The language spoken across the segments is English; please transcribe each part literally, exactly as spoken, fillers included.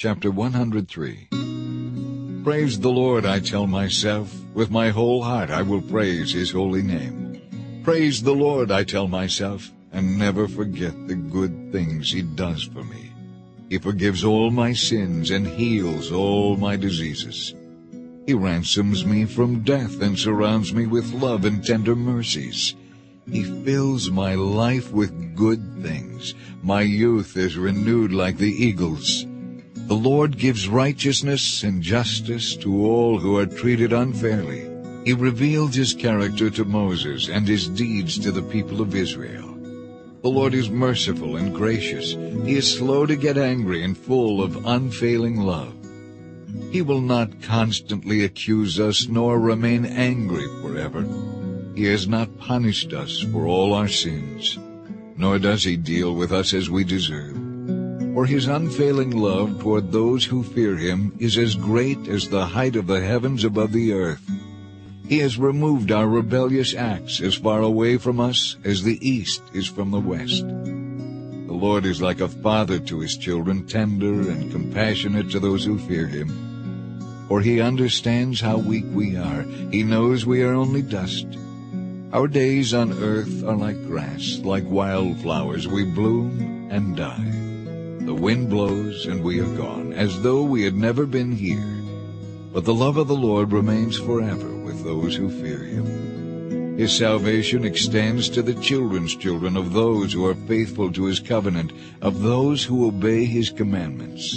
Chapter one hundred three. Praise the Lord, I tell myself. With my whole heart I will praise his holy name. Praise the Lord, I tell myself, and never forget the good things he does for me. He forgives all my sins and heals all my diseases. He ransoms me from death and surrounds me with love and tender mercies. He fills my life with good things. My youth is renewed like the eagles. The Lord gives righteousness and justice to all who are treated unfairly. He revealed his character to Moses and his deeds to the people of Israel. The Lord is merciful and gracious. He is slow to get angry and full of unfailing love. He will not constantly accuse us nor remain angry forever. He has not punished us for all our sins, nor does he deal with us as we deserve. For his unfailing love toward those who fear him is as great as the height of the heavens above the earth. He has removed our rebellious acts as far away from us as the east is from the west. The Lord is like a father to his children, tender and compassionate to those who fear him. For he understands how weak we are. He knows we are only dust. Our days on earth are like grass, like wildflowers. We bloom and die. The wind blows and we are gone, as though we had never been here. But the love of the Lord remains forever with those who fear him. His salvation extends to the children's children of those who are faithful to his covenant, of those who obey his commandments.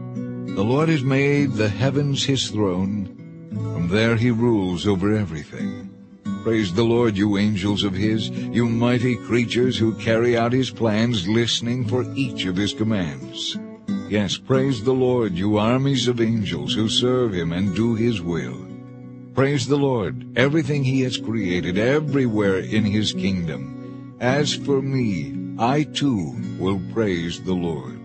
The Lord has made the heavens his throne. From there he rules over everything. Praise the Lord, you angels of his, you mighty creatures who carry out his plans, listening for each of his commands. Yes, praise the Lord, you armies of angels who serve him and do his will. Praise the Lord, everything he has created, everywhere in his kingdom. As for me, I too will praise the Lord.